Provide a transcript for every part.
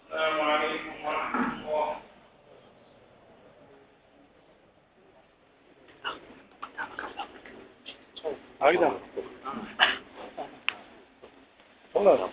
السلام عليكم ورحمة الله. عايدة والله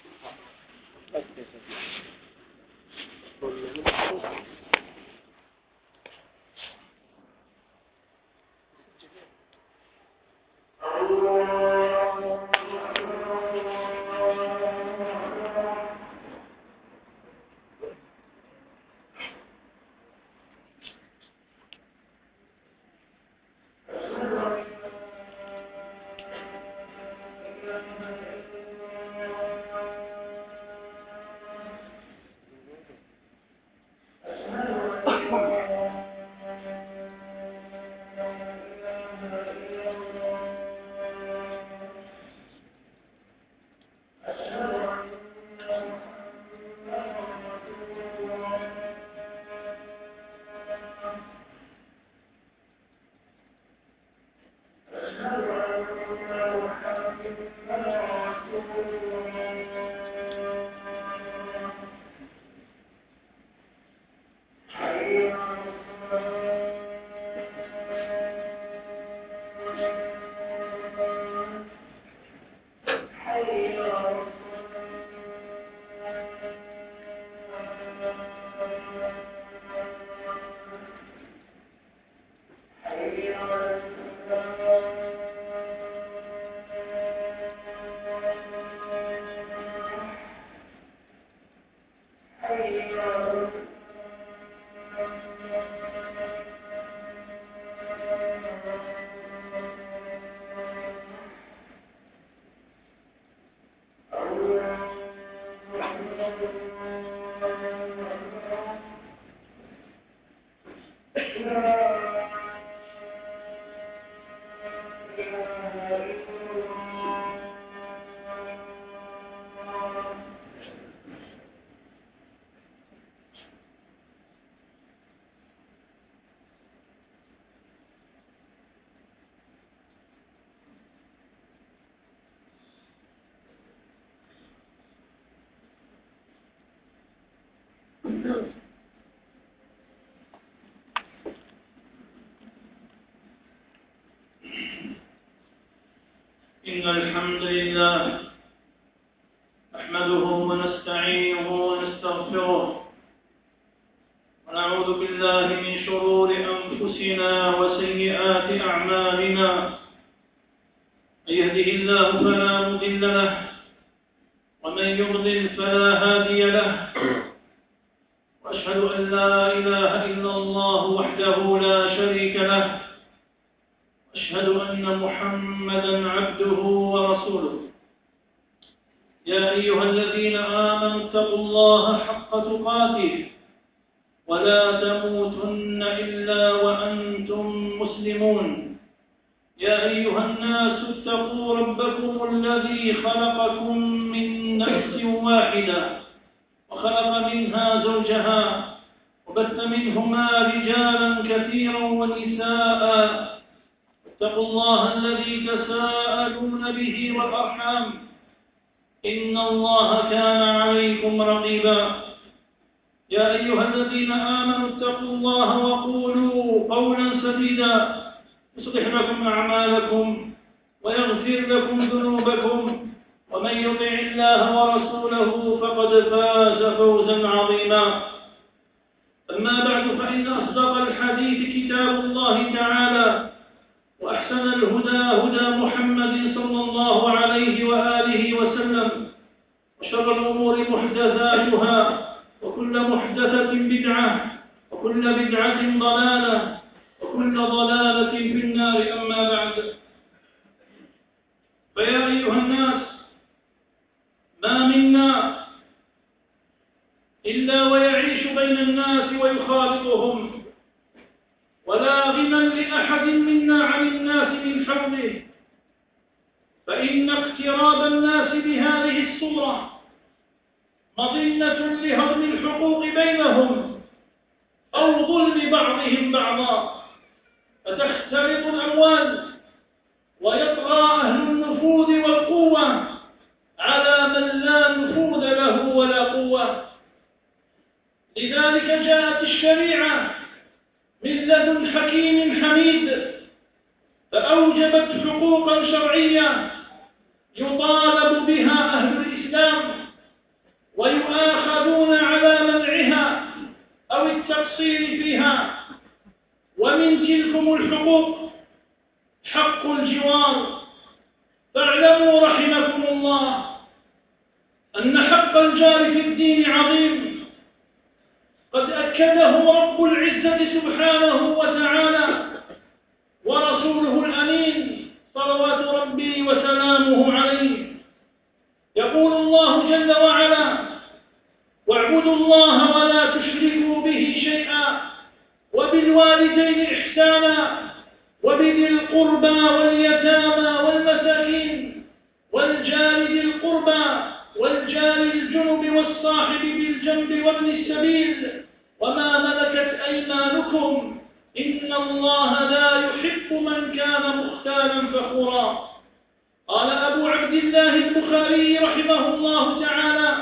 إن الحمد لله نحمده ونستعينه ونستغفره ونعوذ بالله من شرور أنفسنا وسيئات أعمالنا. من يهده الله فلا مضل له ومن يضلل فلا هادي له، وأشهد أن لا إله إلا الله وحده لا شريك له، أشهد أن محمدًا عبده ورسوله. يا أيها الذين آمنوا اتقوا الله حق تقاته ولا تموتن إلا وأنتم مسلمون. يا أيها الناس اتقوا ربكم الذي خلقكم من نفس واحدة وخلق منها زوجها وبث منهما رجالًا كثيرًا ونساءً. اتقوا الله الذي تساءلون به والأرحام، إن الله كان عليكم رقيبا. يا أيها الذين آمنوا اتقوا الله وقولوا قولا سديدا يصلح لكم أعمالكم ويغفر لكم ذنوبكم، ومن يطع الله ورسوله فقد فاز فوزا عظيما. أما بعد، فإن أصدق الحديث كتاب الله تعالى، وأحسن الهدى هدى محمد صلى الله عليه وآله وسلم، وشر الأمور محدثاتها، وكل محدثة بدعة، وكل بدعة ضلالة، وكل ضلالة في النار. أما بعد، فيا أيها الناس، ما منا إلا ويعيش بين الناس ويخالطهم، ولا غنى لأحد منا عن الناس من حوله، فإن اقتراب الناس بهذه الصورة مظنة لهضم الحقوق بينهم أو ظلم بعضهم بعضا، فتختلط الأموال ويطغى أهل النفوذ والقوة على من لا نفوذ له ولا قوة. لذلك جاءت الشريعة من لدن حكيم حميد فأوجبت حقوقا شرعية يطالب بها أهل الإسلام ويؤاخذون على منعها أو التقصير فيها. ومن تلكم الحقوق حق الجوار. فاعلموا رحمكم الله أن حق الجار في الدين عظيم، قد أكده رب العزة سبحانه وتعالى ورسوله الأمين صلوات ربي وسلامه عليه. يقول الله جل وعلا: واعبدوا الله ولا تشركوا به شيئا وبالوالدين إحسانا وبذي القربى واليتامى والمساكين والجار ذي القربى والجار الجنب والصاحب بالجنب وابن السبيل وما ملكت أيمانكم إن الله لا يحب من كان مختالا فخورا. قال أبو عبد الله البخاري رحمه الله تعالى: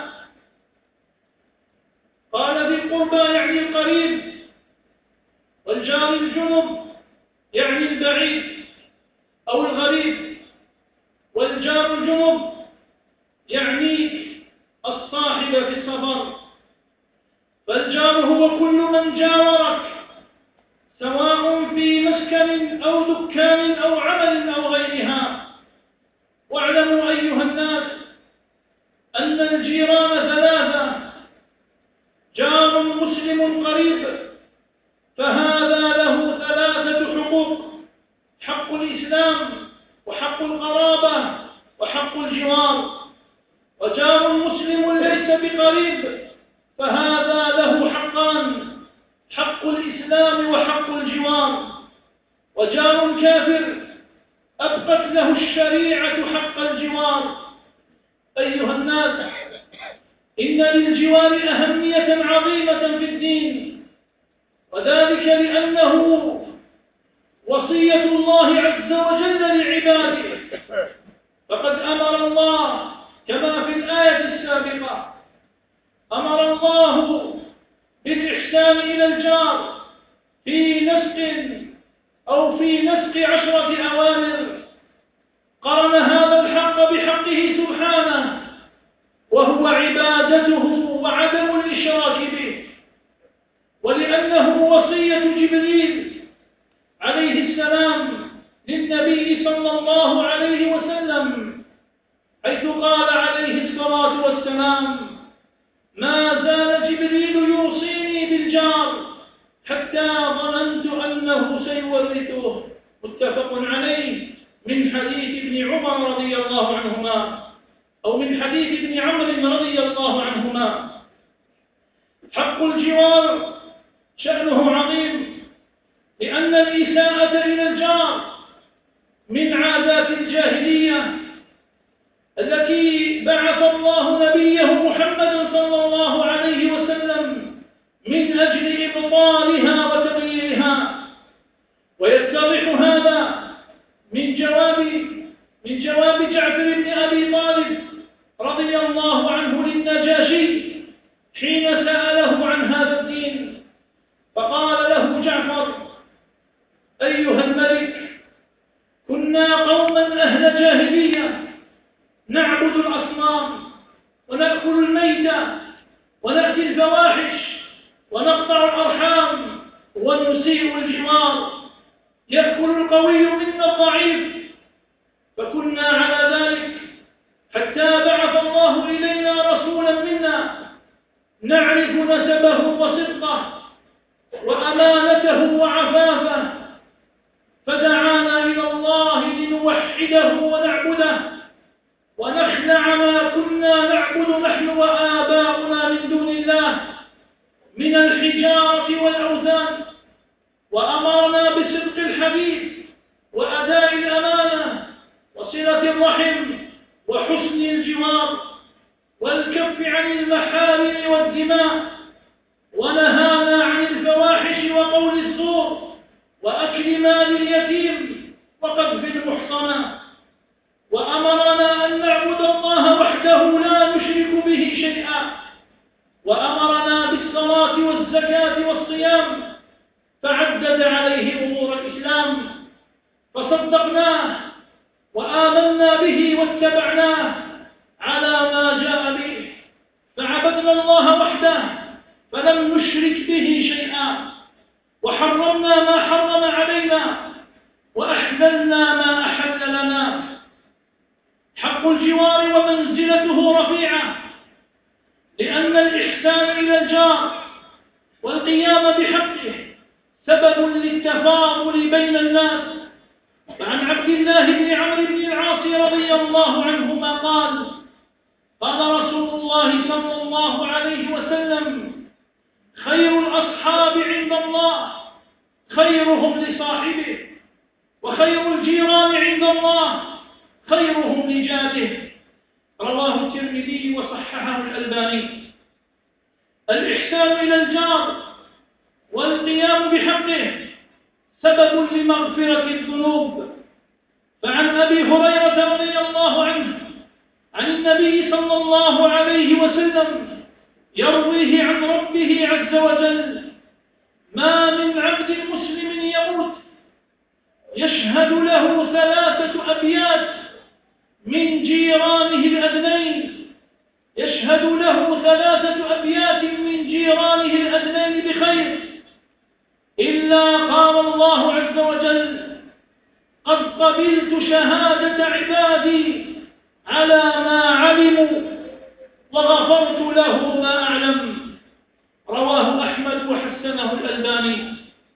قال ذي القربى يعني القريب، والجار الجنب يعني البعيد أو الغريب، والجار الجنب يعني الصاحب في السفر. فالجار هو كل من جاورك سواء في مسكن أو دكان أو عمل أو غيرها. واعلموا أيها الناس أن الجيران ثلاثة: جار مسلم قريب، فهذا له ثلاثة حقوق: حق الإسلام وحق القرابة وحق الجوار. وجار مسلم ليس بقريب فهذا له حقان: حق الإسلام وحق الجوار. وجار كافر أبقت له الشريعة حق الجوار. أيها الناس، إن للجوار أهمية عظيمة في الدين، وذلك لأنه وصية الله عز وجل لعباده. فقد أمر الله كما في الآية السابقة، أمر الله بالإحسان إلى الجار في نسق 10 أوامر. قرن هذا الحق بحقه سبحانه وهو عبادته وعدم الإشراك به، ولأنه وصية جبريل عليه السلام للنبي صلى الله عليه وسلم، حيث قال عليه الصلاة والسلام: ما زال جبريل يوصيني بالجار حتى ظننت أنه سيورثه. متفق عليه من حديث ابن عمر رضي الله عنهما، أو من حديث ابن عمرو رضي الله عنهما. حق الجوار شأنه عظيم، لأن الإساءة إلى الجار من عادات الجاهلية التي بعث الله نبيه محمد صلى الله عليه وسلم من أجل إبطالها وتغييرها. ويتضح هذا من جواب جعفر بن أبي طالب رضي الله عنه للنجاشي حين سأله عن هذا الدين، فقال له جعفر: أيها الملك، كنا قوما أهل جاهلية نعبد الأصنام ونأكل الميتة ونأتي الفواحش ونقطع الأرحام ونسيء الجوار، يأكل القوي منا الضعيف، فكنا على ذلك حتى بعث الله إلينا رسولا منا نعرف نسبه وصدقه وأمانته وعفافه، فدعانا إلى الله لنوحده ونعبده ونخلع ما كنا نعبد نحن وآباؤنا من دون الله من الحجارة والأوثان، وأمرنا بصدق الحديث وأداء الأمانة وصلة الرحم وحسن الجوار والكف عن المحارم والدماء، ونهانا عن الفواحش وقول الزور وأكل مال اليتيم وقذف المحصنات، وأمرنا أن نعبد الله وحده لا نشرك به شيئا، وأمرنا بالصلاة والصلاة والزكاة والصيام، فعدد عليه أمور الإسلام، فصدقناه وآمنا به واتبعناه على ما جاء به، فعبدنا الله وحده فلم نشرك به شيئا، وحرمنا ما حرم علينا، وأحللنا ما أحل لنا. حق الجوار ومنزلته رفيعة، لأن الإحسان إلى الجار والقيام بحقه سبب للتفاضل بين الناس. فعن عبد الله بن عمرو بن العاص رضي الله عنهما قال: قال رسول الله صلى الله عليه وسلم: خير الأصحاب عند الله خيرهم لصاحبه، وخير الجيران عند الله خيرهم لجاره. رواه الترمذي وصححه الألباني. الإحسان إلى الجار والقيام بحقه سبب لمغفرة الذنوب. فعن أبي هريرة رضي الله عنه عن النبي صلى الله عليه وسلم يرويه عن ربه عز وجل: ما من عبد مسلم يموت يشهد له 3 أبيات من جيرانه الأدنين، يشهد له 3 أبيات من جيرانه الأدنين بخير، إلا قال الله عز وجل: قد قبلت شهادة عبادي على ما علموا وغفرت له ما أعلم. رواه أحمد وحسنه الألباني.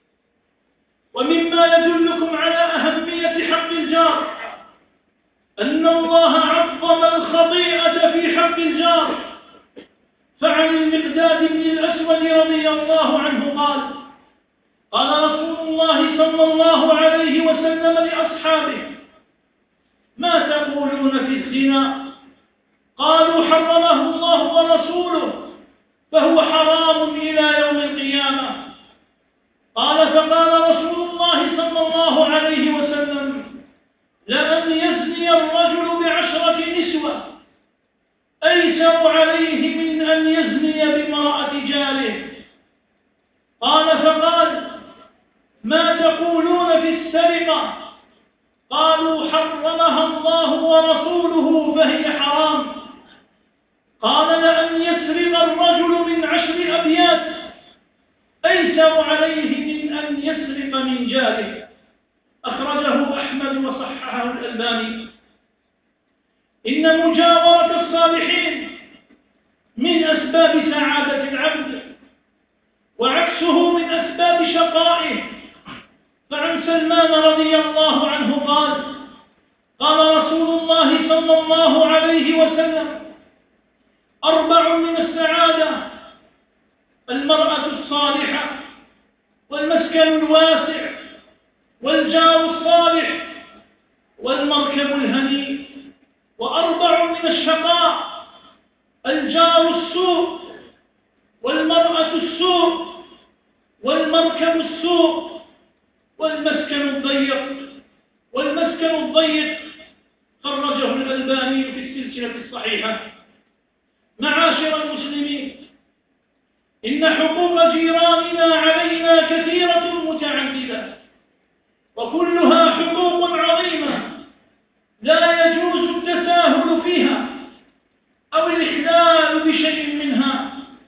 ومما يدلكم على أهمية حق الجار أن الله عظم الخطيئة في حق الجار. فعن المقداد بن الأسود رضي الله عنه قال: قال رسول الله صلى الله عليه وسلم لأصحابه: ما تقولون في الزنا؟ قالوا: حرمه الله ورسوله فهو حرام إلى يوم القيامة. قال: فقال رسول الله صلى الله عليه وسلم: لأن يزني الرجل ب10 نسوة أيسر عليه من أن يزني بامرأة جاره. قال: فقال: ما تقولون في السرقة؟ قالوا: حرمها الله ورسوله فهي حرام. قال: لأن يسرق الرجل من 10 أبيات أيسر عليه من أن يسرق من جاره. أخرجه أحمد وصححه الألباني. إن مجاورة الصالحين من أسباب سعادة العبد، وعكسه من أسباب شقائه. فعن سلمان رضي الله عنه قال: قال رسول الله صلى الله عليه وسلم: 4 من السعادة: المرأة الصالحة، والمسكن الواسع، والجار الصالح، والمركب الهنيء. 4 من الشقاء: الجار السوء، والمرأة السوء، والمركب السوء، والمسكن الضيق. والمسكن الضيق خرجه الألباني في السلسلة الصحيحة. معاشر المسلمين، إن حقوق جيراننا علينا كثيرة متعددة، وكلها حقوق عظيمة لا يجوز التساهل فيها أو الإخلال بشيء منها.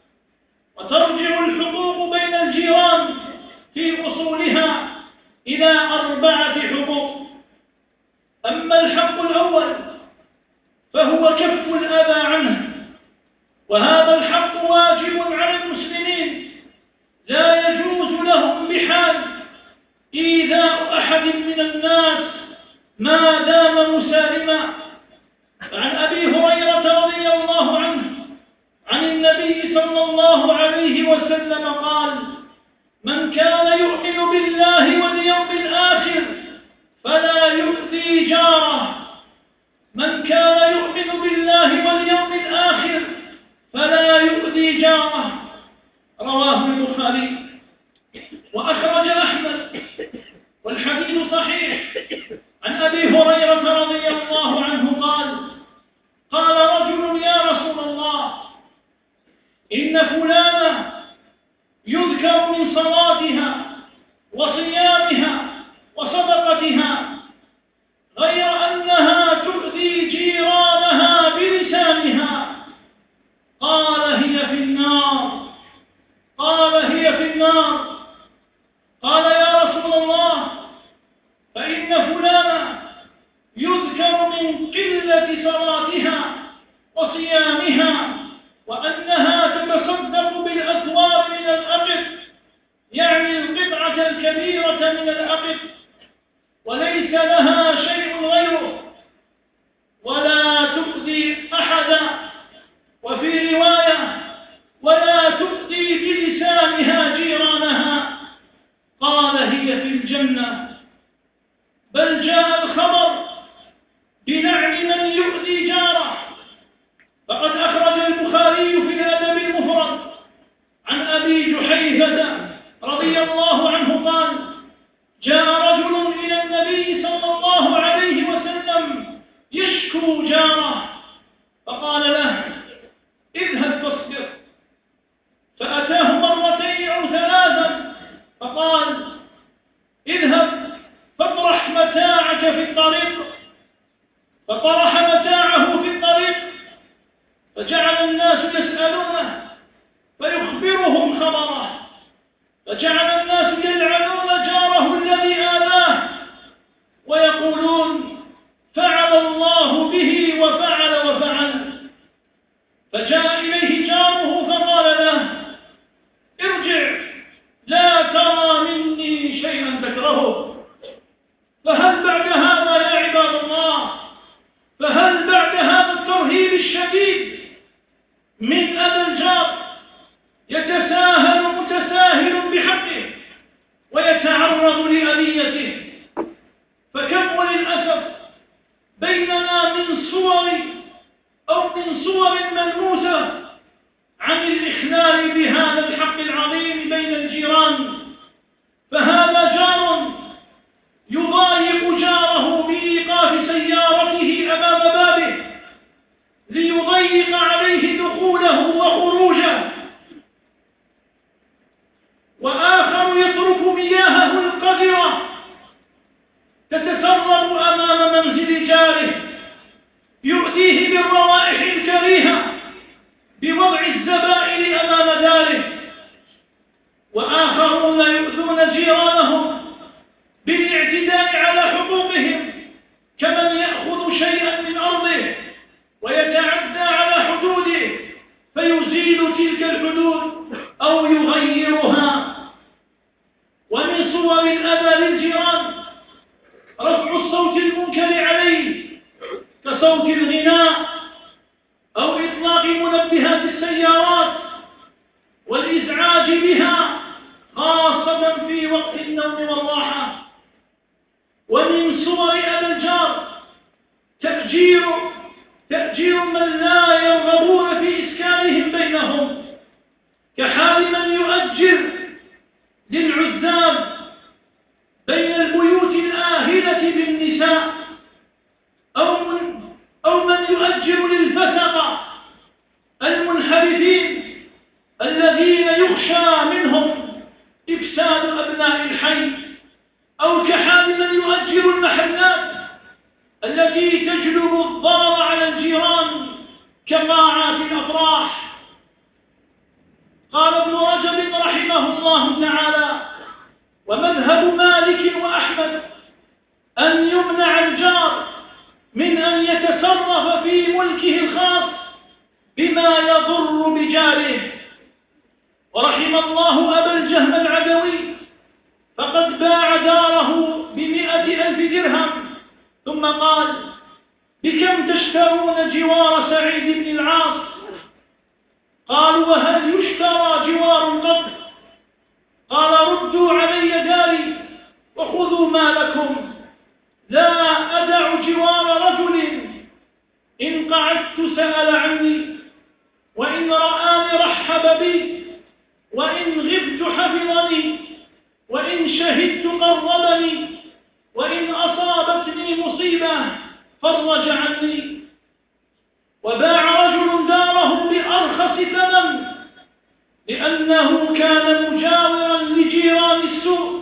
وترجع الحقوق بين الجيران في أصولها إلى 4 حقوق. أما الحق الأول فهو كف الأذى عنه، وهذا الحق واجب على المسلمين، لا يجوز لهم بحال إيذاء أحد من الناس ما دام مسالما. عن أبي هريرة رضي الله عنه عن النبي صلى الله عليه وسلم قال: من كان يؤمن بالله واليوم الآخر فلا يؤذي جاره. من كان يؤمن بالله واليوم الآخر فلا يؤذي جاره. رواه البخاري. وأخرج أحمد والحديث صحيح عن أبي هريرة رضي الله عنه قال: قال رجل: يا رسول الله، إن فلانا يذكر من صلاتها وصيامها وصدقتها، غير أنها تؤذي جيرانها بلسانها. قال هي في النار، قال هي في النار. قال يا رسول الله، فإن فلانا يذكر من قلة صلاتها وصيامها وأنها تتصدق بالأثواب من الأقط، يعني القطعة الكبيرة من الأقط، وليس لها شيء غيره، ولا تؤذي أحدا. وفي رواية ولا تؤذي بلسانها جيرانها. قال هي في الجنة. بل جاء الخبر بلعن من يؤذي جاره، فقد أخرج البخاري في الأدب المفرد عن أبي جحيفة رضي الله عنه قال: جاء رجل إلى النبي صلى الله عليه وسلم يشكو جاره، فقال له: اذهب فاصبر. فأتاه مرتين أو ثلاثا فقال: اذهب فاطرح متاعك في الطريق. فطرح متاعه في الطريق، فجعل الناس يسألونه فيخبرهم خبره، فجعل الناس يلعنون جاره الذي آذاه ويقولون: فعل الله به وفعل وفعل. فجاء إليه جاره فقال له: ارجع، لا ترى مني شيئا تكرهه. فهل بعد هذا يا عباد الله، فهل بعد هذا الترهيب الشديد من أذى الجار يتساهل متساهل بحقه ويتعرض لأذيته؟ فكم وللأسف بيننا من صور ملموسة عن الإخلال بهذا الحق العظيم بين الجيران. فهذا جار يضايق جاره بإيقاف سيارته أمام بابه ليضيق عليه دخوله وخروجه، وآخر يترك مياهه القذرة تتسرب أمام منزل جاره، يؤذيه بالروائح الكريهة بوضع الزبائن أمام داره. وآخرون يؤذون جيرانهم بالاعتداء على حقوقهم، كمن يأخذ شيئا من أرضه ويتعدى على حدوده فيزيل تلك الحدود أو يغيرها. ومن صور الأذى للجيران رفع الصوت المنكر عليه كصوت الغناء أو إطلاق منبهات السيارات والإزعاج بها، خاصة في وقت النوم والراحة. ومن صور أذى الجار تأجير من لا يرغبون في إسكانهم بينهم، كحال من يؤجر للعزاب بين البيوت الآهلة بالنساء، أو من يؤجر للفسقة المنحرفين الذين يخشى منهم إفساد أبناء الحي، أو كحال من يؤجر المحلات التي تجلب الضرر على الجيران كقاعات الأفراح. قال ابن رجب رحمه الله تعالى: ومذهب مالك وأحمد أن يمنع الجار من أن يتصرف في ملكه الخاص بما يضر بجاره. ورحم الله أبا الجهم العدوي، فقد باع داره ب100,000 درهم، ثم قال: بكم تشترون جوار سعيد بن العاص؟ قالوا: وهل يشترى جوار قط؟ قال: ردوا علي داري وخذوا ما لكم، لا أدع جوار رجل إن قعدت سأل عني، وإن رآني رحب بي، وإن غبت حفظني، وإن شهدت قربني، وإن أصابتني مصيبة فرج عني. وباع رجل داره بأرخص ثمن لأن أنه كان مجاورا لجيران السوء،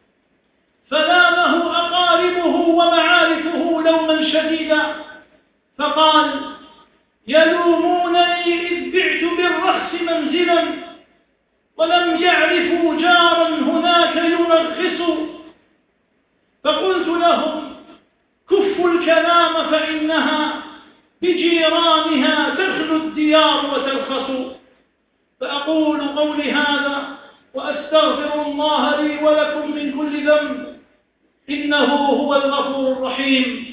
فلامه أقاربه ومعارفه لوما شديدا، فقال: يلومونني إذ بعت بالرخص منزلا ولم يعرفوا جارا هناك يرخص. فقلت لهم: كفوا الكلام فإنها بجيرانها تخلو الديار وترخص. فأقول قولي هذا وأستغفر الله لي ولكم من كل ذنب، إنه هو الغفور الرحيم.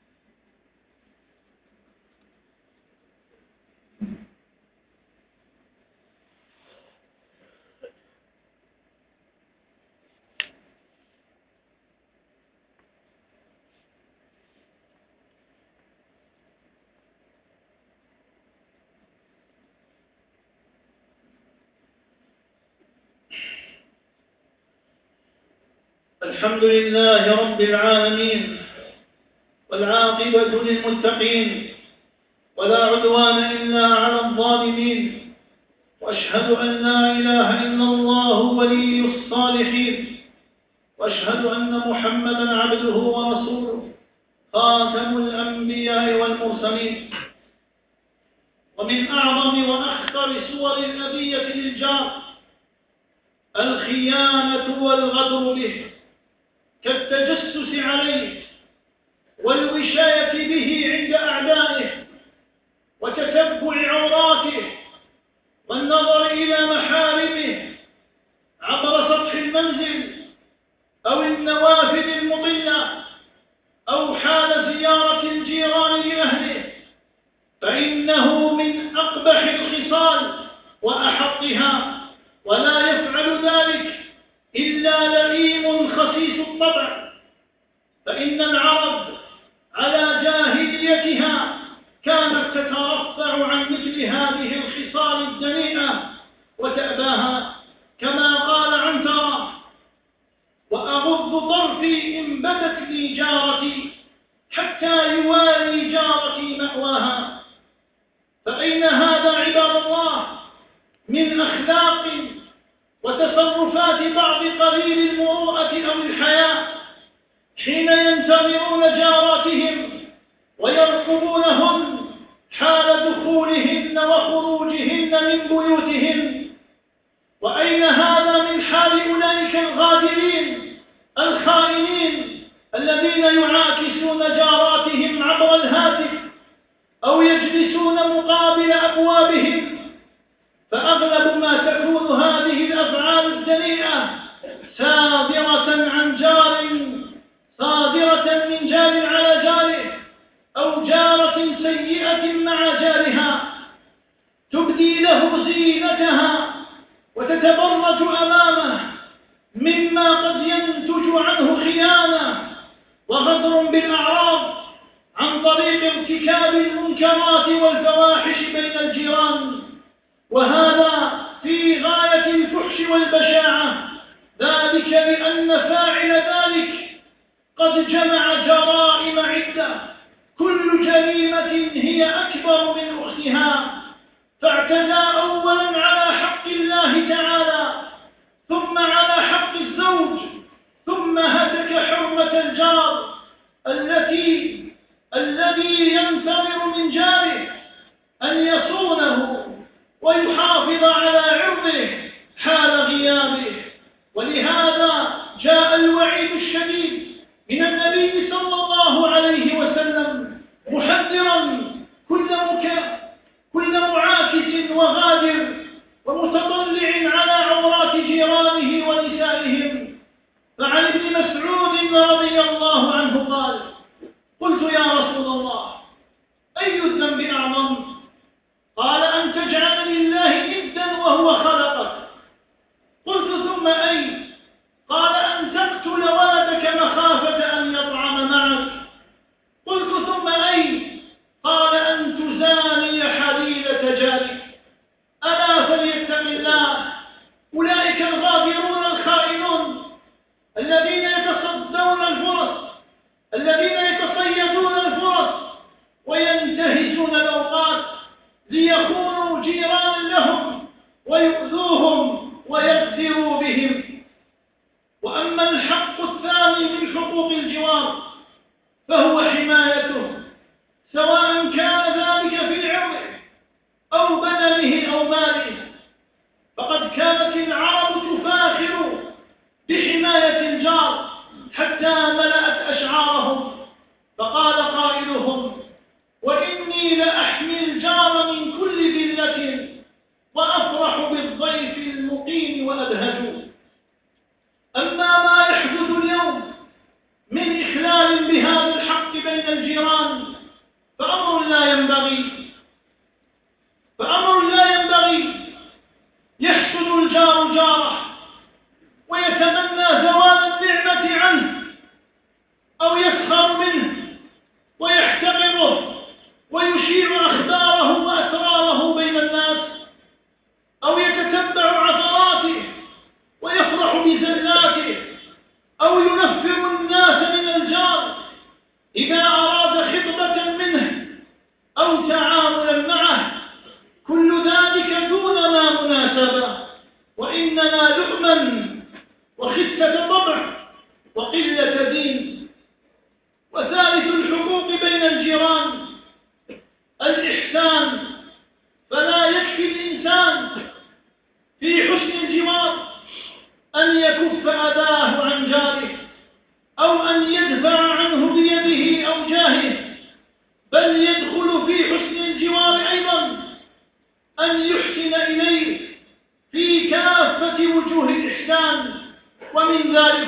الحمد لله رب العالمين، والعاقبة للمتقين، ولا عدوان إلا على الظالمين، وأشهد أن لا إله إلا الله ولي الصالحين، وأشهد أن محمدا عبده ورسوله خاتم الأنبياء والمرسلين. ومن أعظم وأخطر صور الأذية للجار الخيانة والغدر به، كالتجسس عليه والوشاية به عند أعدائه وتتبع عوراته والنظر إلى محارمه عبر سطح المنزل أو النوافذ المطلة أو حال زيارة الجيران لأهله، فإنه من أقبح الخصال وأحطها، ولا يفعل ذلك إلا لئيم خسيس الطبع. فإن العرب على جاهليتها كانت تترفع عن مثل هذه الخصال الدنيئة وتأباها، كما قال عنترة: وأغض طرفي إن بدت لي جارتي حتى يواري جارتي مأواها. فأين هذا عباد الله من أخلاق وتصرفات بعض قليل المروءة أو الحياء حين ينتظرون جاراتهم ويرقبونهن حال دخولهن وخروجهن من بيوتهن؟ وأين هذا من حال أولئك الغادرين الخائنين الذين يعاكسون جاراتهم عبر الهاتف أو يجلسون مقابل أبوابهم؟ فأغلب ما تكون هذه الأفعال الدنيئة صادرة من جار على جاره، أو جارة سيئة مع جارها تبدي له زينتها وتتبرج أمامه، مما قد ينتج عنه خيانة وغدر بالأعراض عن طريق ارتكاب المنكرات والفواحش بين الجيران، وهذا في غاية الفحش والبشاعة، ذلك لأن فاعل ذلك قد جمع جرائم عدة، كل جريمة هي أكبر من أختها، فاعتدى أولا على حق الله تعالى، ثم على حق الزوج، ثم هتك حرمة الجار الذي ينتظر من جاره أن يصونه ويحافظ على عرضه حال غيابه. ولهذا جاء الوعيد الشديد من النبي صلى الله عليه وسلم محذرا كل معاكس وغادر ومتطلع على عورات جيرانه ونسائهم. فعن ابن مسعود رضي الله عنه قال: قلت: يا رسول الله، أي الذنب أعظم؟ قال: أن تجعل لله ندا وهو خلقك. قلت: ثم أي؟ قال: أن تقتل ولدك مخافة أن يطعم معك. قلت: ثم أي؟ قال: أن تزاني حليلة جارك. ألا فليتق الله أولئك الغادرون الخائنون الذين يتصدون الفرص، الذين يتصيدون الفرص وينتهزون الأوقات ليخونوا جيرانا لهم ويؤذوهم ويغدروا بهم. وأما الحق الثاني من حقوق الجوار فهو حمايته، سواء كان ذلك في عرضه أو بدنه أو ماله. فقد كانت العرب تفاخر بحماية الجار حتى ملأت أشعارهم، فقال قائلهم: وإني لأحمي الجار من كل ذلة وأفرح بالضيف المقيم وأبهج. أما ما يحدث اليوم من إخلال بهذا الحق بين الجيران فأمر لا ينبغي. يحسد الجار جاره ويتمنى زوال النعمة عنه، أو يسخر منه ويحتقره ويشيع أخباره وأسراره بين الناس، أو يتتبع عثراته ويفرح بزلاته، أو ينفر الناس من الجار إذا أراد خطبة منه أو تعاملا معه. كل ذلك دون ما مناسبة، وإنما لؤما وخسة طبع وقلة دين. وثالث الحقوق بين الجيران الإحسان، فلا يكفي الإنسان في حسن الجوار أن يكف أذاه عن جاره أو أن يدفع عنه بيده أو جاهه، بل يدخل في حسن الجوار أيضا أن يحسن إليه في كافة وجوه الإحسان، ومن ذلك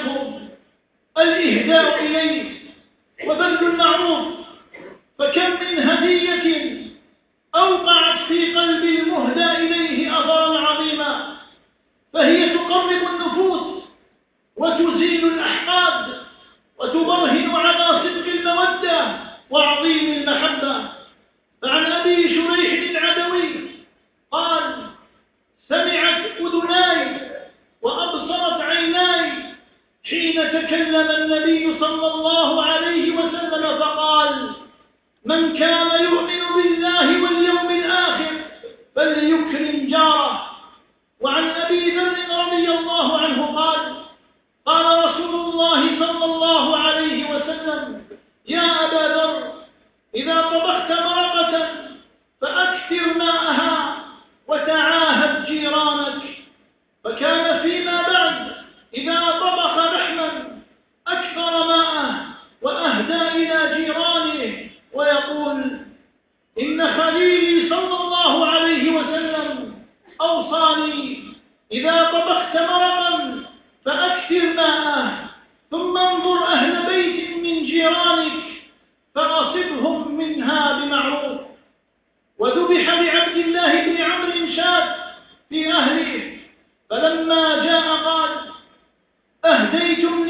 الإهداء إليه وبذل المعروف. فكم من هدية أوقعت في قلب المهدى إليه أثرا عظيما، فهي تقرب النفوس وتزيل الأحقاد وتبرهن على صدق المودة وعظيم المحبة. فعن أبي شريح العدوي قال: سمعت أذناي وأبصرت عيناي حين تكلم النبي صلى الله عليه وسلم فقال: من كان يؤمن بالله واليوم الآخر فليكرم جاره. وعن أبي ذر رضي الله عنه قال: قال رسول الله صلى الله عليه وسلم: يا أبا ذر، إذا طبخت مرقة فأكثر ماءها وتعاهد جيرانك. فكان فيما بعد إذا طبخ لحما أكثر ماءه وأهدى إلى جيرانه ويقول: إن خليلي صلى الله عليه وسلم أوصاني إذا طبخت مرقا فأكثر ماءه، ثم انظر أهل بيت من جيرانك فأصبهم منها بمعروف. وذبح لعبد الله بن عمرو شاة في أهله، فلما جاء قال: أهديتم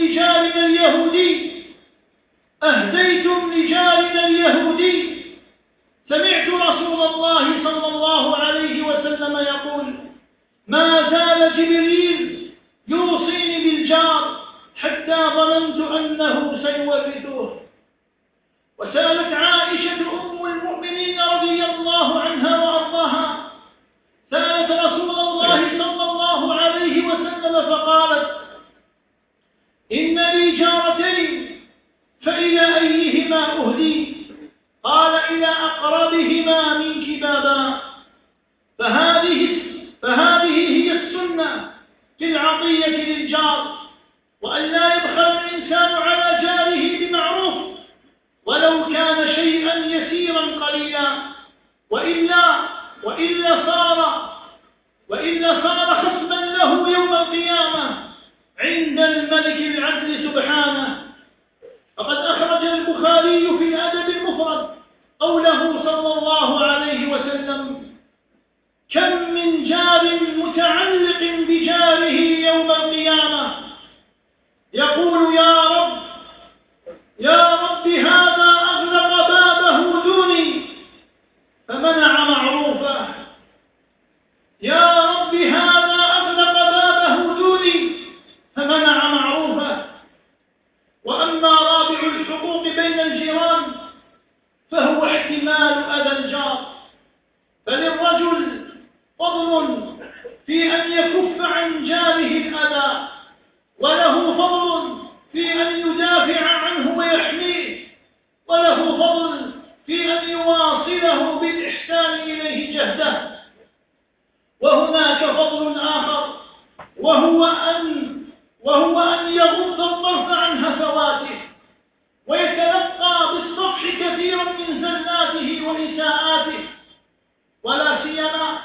لجارنا اليهودي. سمعت رسول الله صلى الله عليه وسلم يقول: ما زال جبريل يوصيني بالجار حتى ظننت أنه سيورثه. وسألت عائشة أم المؤمنين رضي الله عنها وأرضاها، سألت رسول الله صلى الله عليه وسلم فقالت: إن لي جارتين فإلى أيهما أهدي؟ قال: إلى أقربهما منك بابا. فهذه هي السنة في العطية للجار، وأن لا يبخل الإنسان على جاره بمعروف ولو كان شيئا يسيرا قليلا، وإلا صار خصما له يوم القيامة عند الملك العدل سبحانه. فقد أخرج البخاري في الأدب المفرد قوله صلى الله عليه وسلم: كم من جار متعلق بجاره يوم القيامة يقول: يا رب هذا أغلق بابه دوني فمنع معروفه، يا رب هذا أغلق بابه دوني فمنع معروفه. وأما رابع الحقوق بين الجيران فهو احتمال أذى الجار. فللرجل فضل في أن أن يكف عن جاره الأذى، وله فضل في أن يدافع عنه ويحميه، وله فضل في أن يواصله بالإحسان إليه جهده. وهناك فضل آخر وهو أن يغض الطرف عن هفواته، ويتلقى بالصفح كثيرا من زلاته وإساءاته، ولا سيما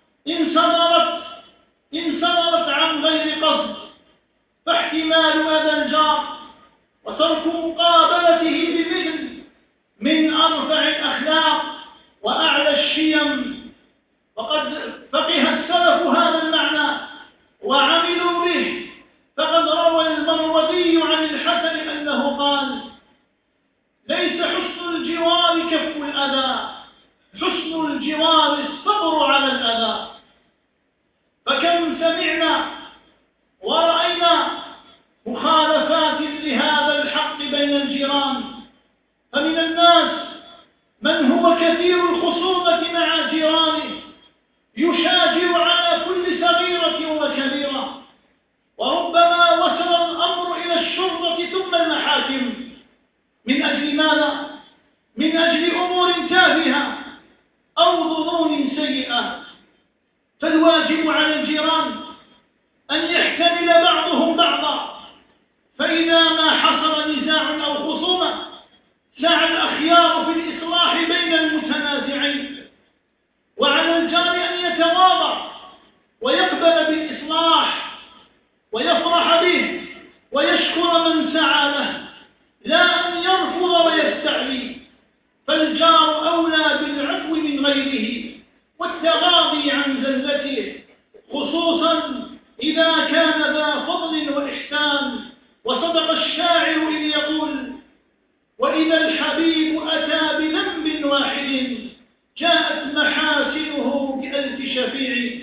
إن صدرت عن غير قصد، فاحتمال أذى الجار وترك مقابلته بمثل من أرفع الأخلاق وأعلى الشيم. وقد فقه السلف هذا المعنى وعملوا به، فقد روى المروزي عن الحسن أنه قال: ليس حسن الجوار كف الأذى، حسن الجوار الصبر على الأذى. فكم سمعنا ورأينا مخالفات لهذا الحق بين الجيران، فمن الناس من هو كثير الخصومة مع جيرانه، يشاجر على كل صغيرة وكبيرة، وربما وصل الأمر إلى الشرطة ثم المحاكم. من أجل ماذا؟ من أجل أمور تافهة أو ظنون سيئة. فالواجب على الجيران أن يحتمل بعضهم بعضا، فإذا ما حصل نزاع أو خصومة سعى الأخيار في الإصلاح بين المتنازعين، وعلى الجار أن يتواضع ويقبل بالإصلاح ويفرح به ويشكر من سعى له، لا أن يرفض ويستعلي. فالجار أولى بالعفو من غيره والتغاضي عن زلته، خصوصا إذا كان ذا فضل وإحسان. وصدق الشاعر إذ يقول: وإذا الحبيب أتى بذنب واحد جاءت محاسنه بألف شفيع.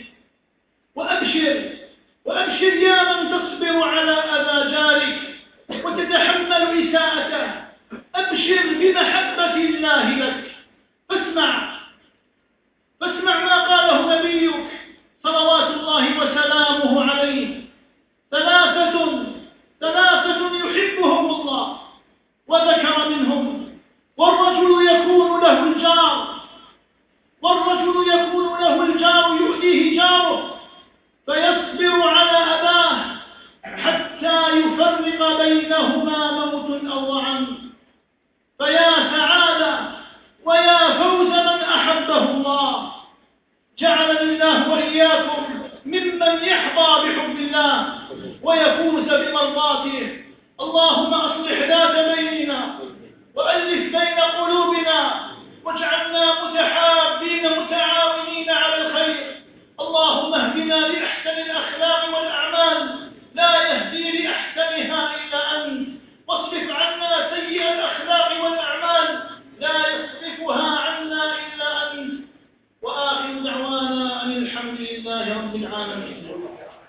وأبشر يا من تصبر على أذى جارك وتتحمل إساءته، أبشر بمحبة الله لك. فاسمع ما قاله نبيك صلوات الله وسلامه عليه: ثلاثة يحبهم الله، وذكر منهم: والرجل يكون له الجار يؤذيه جاره فيصبر على أذاه حتى يفرق بينهما موت أو ظعن. فيا سعادة ويا فوز من أحبه الله. جعلني الله وإياكم ممن يحظى بحب الله ويفوز بمرضاته. اللهم أصلح ذات بيننا وألف بين قلوبنا، واجعلنا متحابين متعاونين على الخير. اللهم اهدنا لأحسن الأخلاق والأعمال، لا يهدي لأحسنها إلا أنت، واصرف عنا سيئ الأخلاق والأعمال، لا يصرفها عنا إلا أنت. وآخر دعوانا أن الحمد لله رب العالمين.